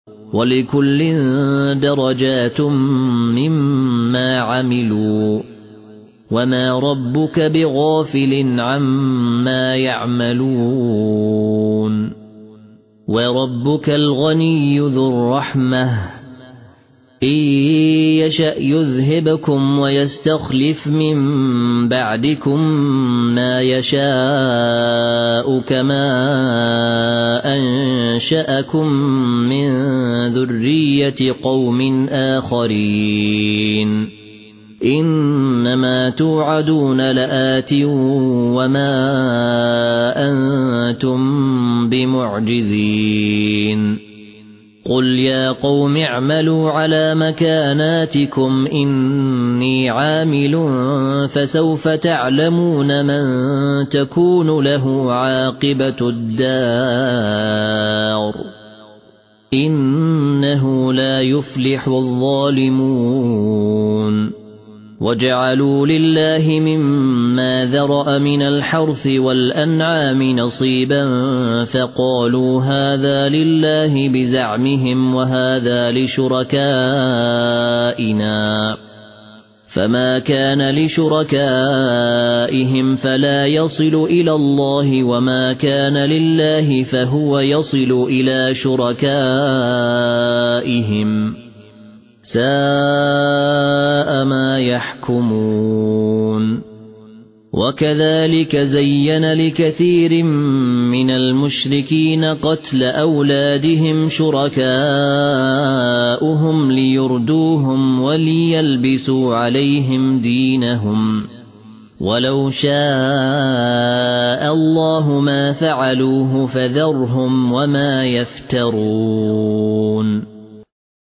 ولكل درجات مما عملوا وما ربك بغافل عما يعملون وربك الغني ذو الرحمة إن يشأ يذهبكم ويستخلف من بعدكم ما يشاء كما أنشأكم من ذرية قوم آخرين إنما توعدون لآت وما أنتم بمعجزين قل يا قوم اعملوا على مكاناتكم إني عامل فسوف تعلمون من تكون له عاقبة الدار إنه لا يفلح الظالمون وجعلوا لله مما ذرأ من الحرث والأنعام نصيبا فقالوا هذا لله بزعمهم وهذا لشركائنا فما كان لشركائهم فلا يصل إلى الله وما كان لله فهو يصل إلى شركائهم ساء ما يحكمون وكذلك زين لكثير من المشركين قتل أولادهم شركاؤهم ليردوهم وليلبسوا عليهم دينهم ولو شاء الله ما فعلوه فذرهم وما يفترون